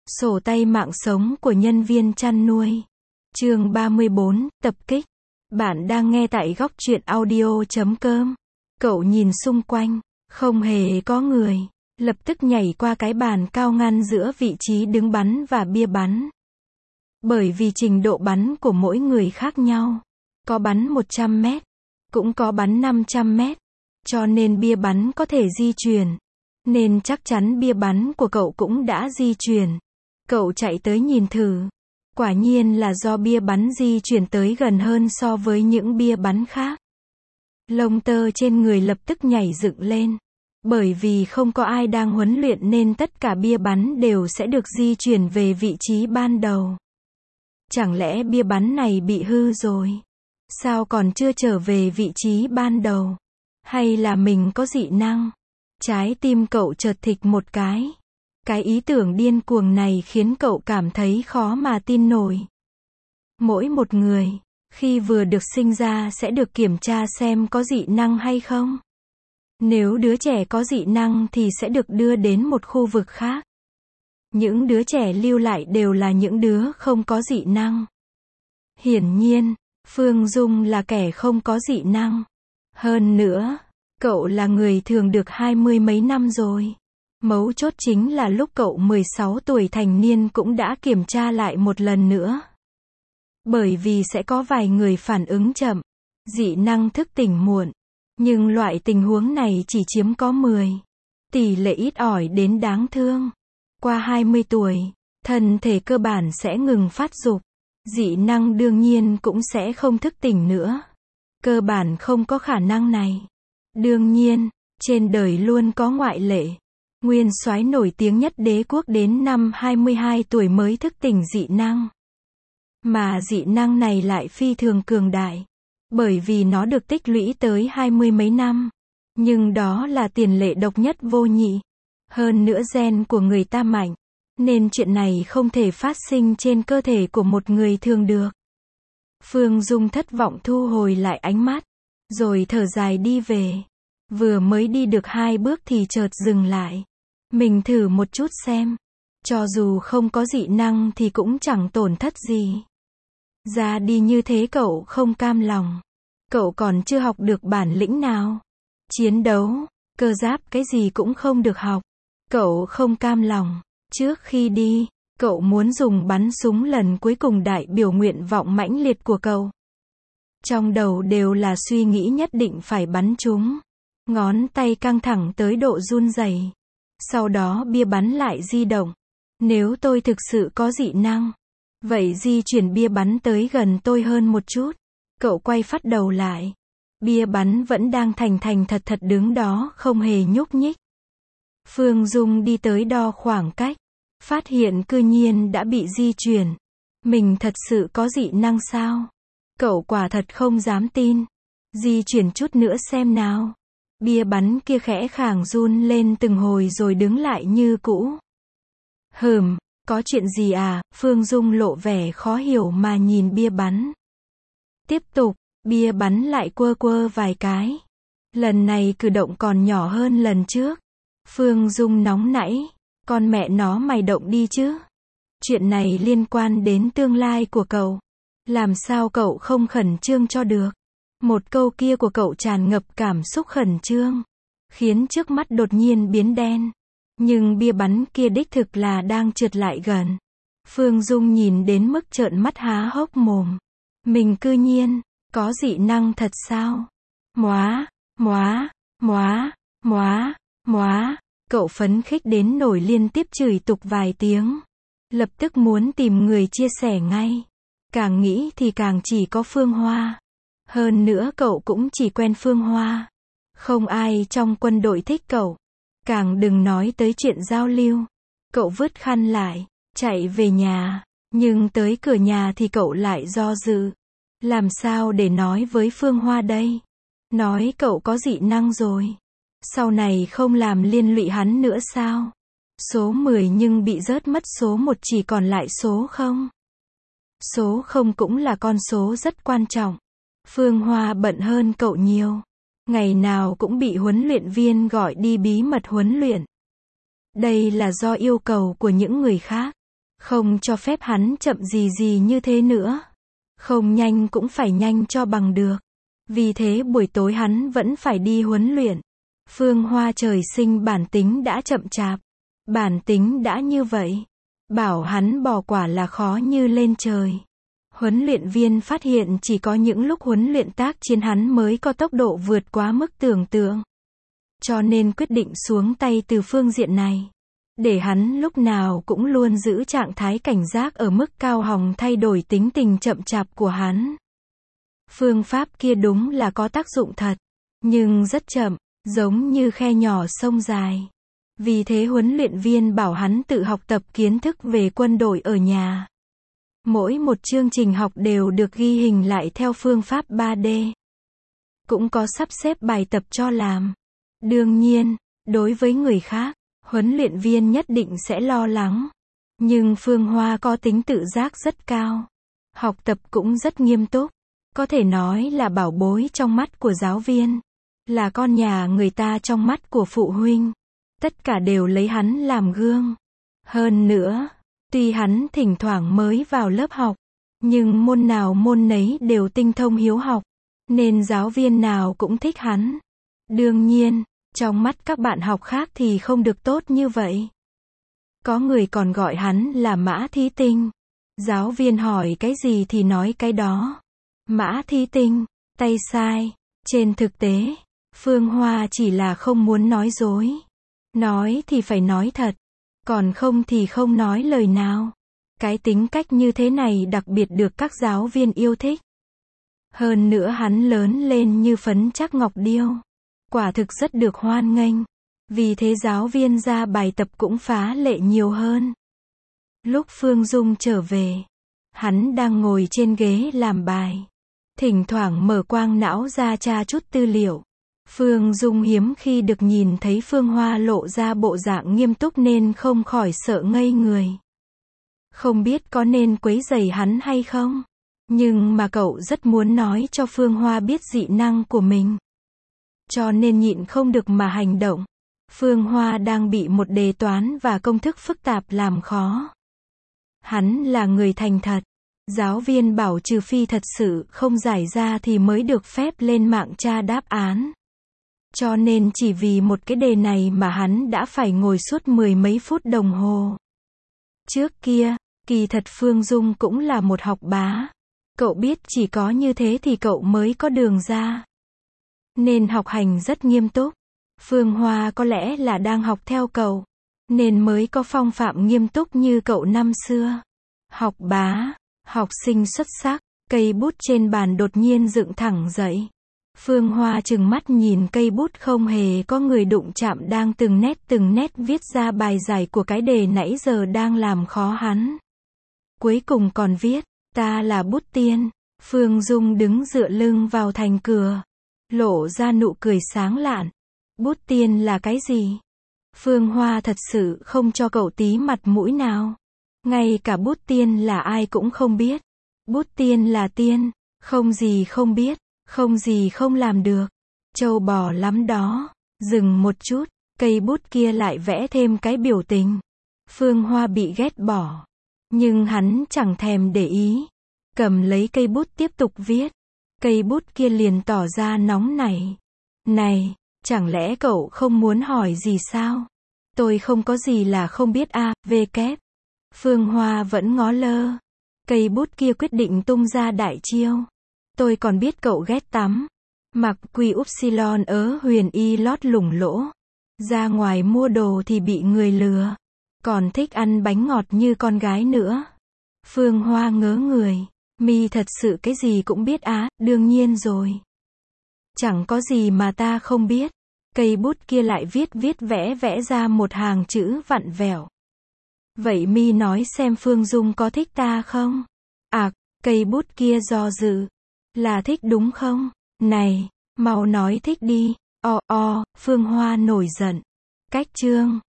Sổ tay mạng sống của nhân viên chăn nuôi. Chương 34, tập kích. Bạn đang nghe tại góc truyện audio.com. Cậu nhìn xung quanh, không hề có người, lập tức nhảy qua cái bàn cao ngăn giữa vị trí đứng bắn và bia bắn. Bởi vì trình độ bắn của mỗi người khác nhau, có bắn 100 mét, cũng có bắn 500 mét, cho nên bia bắn có thể di chuyển. Nên chắc chắn bia bắn của cậu cũng đã di chuyển. Cậu chạy tới nhìn thử. Quả nhiên là do bia bắn di chuyển tới gần hơn so với những bia bắn khác. Lông tơ trên người lập tức nhảy dựng lên. Bởi vì không có ai đang huấn luyện nên tất cả bia bắn đều sẽ được di chuyển về vị trí ban đầu. Chẳng lẽ bia bắn này bị hư rồi? Sao còn chưa trở về vị trí ban đầu? Hay là mình có dị năng? Trái tim cậu chợt thịch một cái. Cái ý tưởng điên cuồng này khiến cậu cảm thấy khó mà tin nổi. Mỗi một người, khi vừa được sinh ra sẽ được kiểm tra xem có dị năng hay không. Nếu đứa trẻ có dị năng thì sẽ được đưa đến một khu vực khác. Những đứa trẻ lưu lại đều là những đứa không có dị năng. Hiển nhiên, Phương Dung là kẻ không có dị năng. Hơn nữa, cậu là người thường được 20 mấy năm rồi. Mấu chốt chính là lúc cậu 16 tuổi thành niên cũng đã kiểm tra lại một lần nữa. Bởi vì sẽ có vài người phản ứng chậm, dị năng thức tỉnh muộn. Nhưng loại tình huống này chỉ chiếm có 10. Tỷ lệ ít ỏi đến đáng thương. Qua 20 tuổi, thân thể cơ bản sẽ ngừng phát dục. Dị năng đương nhiên cũng sẽ không thức tỉnh nữa. Cơ bản không có khả năng này. Đương nhiên, trên đời luôn có ngoại lệ. Nguyên soái nổi tiếng nhất đế quốc đến năm 22 tuổi mới thức tỉnh dị năng. Mà dị năng này lại phi thường cường đại. Bởi vì nó được tích lũy tới 20 mấy năm. Nhưng đó là tiền lệ độc nhất vô nhị. Hơn nữa gen của người ta mạnh. Nên chuyện này không thể phát sinh trên cơ thể của một người thường được. Phương Dung thất vọng thu hồi lại ánh mắt. Rồi thở dài đi về. Vừa mới đi được 2 bước thì chợt dừng lại. Mình thử một chút xem. Cho dù không có dị năng thì cũng chẳng tổn thất gì. Ra đi như thế cậu không cam lòng. Cậu còn chưa học được bản lĩnh nào. Chiến đấu, cơ giáp cái gì cũng không được học. Cậu không cam lòng. Trước khi đi, cậu muốn dùng bắn súng lần cuối cùng đại biểu nguyện vọng mãnh liệt của cậu. Trong đầu đều là suy nghĩ nhất định phải bắn chúng. Ngón tay căng thẳng tới độ run rẩy. Sau đó bia bắn lại di động. Nếu tôi thực sự có dị năng, vậy di chuyển bia bắn tới gần tôi hơn một chút. Cậu quay phát đầu lại. Bia bắn vẫn đang thành thành thật thật đứng đó không hề nhúc nhích. Phương Dung đi tới đo khoảng cách. Phát hiện cư nhiên đã bị di chuyển. Mình thật sự có dị năng sao? Cậu quả thật không dám tin. Di chuyển chút nữa xem nào. Bia bắn kia khẽ khàng run lên từng hồi rồi đứng lại như cũ. Có chuyện gì à? Phương Dung lộ vẻ khó hiểu mà nhìn bia bắn. Tiếp tục, bia bắn lại quơ quơ vài cái. Lần này cử động còn nhỏ hơn lần trước. Phương Dung nóng nảy. Con mẹ nó mày động đi chứ. Chuyện này liên quan đến tương lai của cậu. Làm sao cậu không khẩn trương cho được. Một câu kia của cậu tràn ngập cảm xúc khẩn trương. Khiến trước mắt đột nhiên biến đen. Nhưng bia bắn kia đích thực là đang trượt lại gần. Phương Dung nhìn đến mức trợn mắt há hốc mồm. Mình cư nhiên, có dị năng thật sao? Cậu phấn khích đến nổi liên tiếp chửi tục vài tiếng. Lập tức muốn tìm người chia sẻ ngay. Càng nghĩ thì càng chỉ có Phương Hoa. Hơn nữa cậu cũng chỉ quen Phương Hoa. Không ai trong quân đội thích cậu. Càng đừng nói tới chuyện giao lưu. Cậu vứt khăn lại, chạy về nhà. Nhưng tới cửa nhà thì cậu lại do dự. Làm sao để nói với Phương Hoa đây? Nói cậu có dị năng rồi. Sau này không làm liên lụy hắn nữa sao? Số 10 nhưng bị rớt mất số 1 chỉ còn lại số 0. Số 0 cũng là con số rất quan trọng. Phương Hoa bận hơn cậu nhiều. Ngày nào cũng bị huấn luyện viên gọi đi bí mật huấn luyện. Đây là do yêu cầu của những người khác. Không cho phép hắn chậm gì gì như thế nữa. Không nhanh cũng phải nhanh cho bằng được. Vì thế buổi tối hắn vẫn phải đi huấn luyện. Phương Hoa trời sinh bản tính đã chậm chạp. Bản tính đã như vậy. Bảo hắn bỏ quả là khó như lên trời. Huấn luyện viên phát hiện chỉ có những lúc huấn luyện tác chiến hắn mới có tốc độ vượt quá mức tưởng tượng. Cho nên quyết định xuống tay từ phương diện này. Để hắn lúc nào cũng luôn giữ trạng thái cảnh giác ở mức cao hòng thay đổi tính tình chậm chạp của hắn. Phương pháp kia đúng là có tác dụng thật. Nhưng rất chậm, giống như khe nhỏ sông dài. Vì thế huấn luyện viên bảo hắn tự học tập kiến thức về quân đội ở nhà. Mỗi một chương trình học đều được ghi hình lại theo phương pháp 3D. Cũng có sắp xếp bài tập cho làm. Đương nhiên, đối với người khác, huấn luyện viên nhất định sẽ lo lắng. Nhưng Phương Hoa có tính tự giác rất cao. Học tập cũng rất nghiêm túc. Có thể nói là bảo bối trong mắt của giáo viên. Là con nhà người ta trong mắt của phụ huynh. Tất cả đều lấy hắn làm gương. Hơn nữa, tuy hắn thỉnh thoảng mới vào lớp học, nhưng môn nào môn nấy đều tinh thông hiếu học, nên giáo viên nào cũng thích hắn. Đương nhiên, trong mắt các bạn học khác thì không được tốt như vậy. Có người còn gọi hắn là Mã Thí Tinh. Giáo viên hỏi cái gì thì nói cái đó. Mã Thí Tinh, tay sai. Trên thực tế, Phương Hoa chỉ là không muốn nói dối. Nói thì phải nói thật, còn không thì không nói lời nào. Cái tính cách như thế này đặc biệt được các giáo viên yêu thích. Hơn nữa hắn lớn lên như phấn chắc ngọc điêu. Quả thực rất được hoan nghênh. Vì thế giáo viên ra bài tập cũng phá lệ nhiều hơn. Lúc Phương Dung trở về, hắn đang ngồi trên ghế làm bài. Thỉnh thoảng mở quang não ra tra chút tư liệu. Phương Dung hiếm khi được nhìn thấy Phương Hoa lộ ra bộ dạng nghiêm túc nên không khỏi sợ ngây người. Không biết có nên quấy rầy hắn hay không? Nhưng mà cậu rất muốn nói cho Phương Hoa biết dị năng của mình. Cho nên nhịn không được mà hành động. Phương Hoa đang bị một đề toán và công thức phức tạp làm khó. Hắn là người thành thật. Giáo viên bảo trừ phi thật sự không giải ra thì mới được phép lên mạng tra đáp án. Cho nên chỉ vì một cái đề này mà hắn đã phải ngồi suốt 10 mấy phút đồng hồ. Trước kia, kỳ thật Phương Dung cũng là một học bá. Cậu biết chỉ có như thế thì cậu mới có đường ra. Nên học hành rất nghiêm túc. Phương Hoa có lẽ là đang học theo cậu, nên mới có phong phạm nghiêm túc như cậu năm xưa. Học bá, học sinh xuất sắc, cây bút trên bàn đột nhiên dựng thẳng dậy. Phương Hoa trừng mắt nhìn cây bút không hề có người đụng chạm đang từng nét viết ra bài giải của cái đề nãy giờ đang làm khó hắn. Cuối cùng còn viết, ta là bút tiên. Phương Dung đứng dựa lưng vào thành cửa, lộ ra nụ cười sáng lạn. Bút tiên là cái gì? Phương Hoa thật sự không cho cậu tí mặt mũi nào. Ngay cả bút tiên là ai cũng không biết. Bút tiên là tiên, không gì không biết, không gì không làm được. Trâu bò lắm đó. Dừng một chút, cây bút kia lại vẽ thêm cái biểu tình. Phương Hoa bị ghét bỏ. Nhưng hắn chẳng thèm để ý. Cầm lấy cây bút tiếp tục viết. Cây bút kia liền tỏ ra nóng nảy. Này, chẳng lẽ cậu không muốn hỏi gì sao? Tôi không có gì là không biết a, kép. Phương Hoa vẫn ngó lơ. Cây bút kia quyết định tung ra đại chiêu. Tôi còn biết cậu ghét tắm. Mặc quy upsilon ớ huyền y lót lủng lỗ. Ra ngoài mua đồ thì bị người lừa. Còn thích ăn bánh ngọt như con gái nữa. Phương Hoa ngớ người. Mi thật sự cái gì cũng biết á, đương nhiên rồi. Chẳng có gì mà ta không biết. Cây bút kia lại viết vẽ ra một hàng chữ vặn vẹo. Vậy Mi nói xem Phương Dung có thích ta không? À, cây bút kia do dự. Là thích đúng không? Này, mau nói thích đi. Phương Hoa nổi giận. Cách chương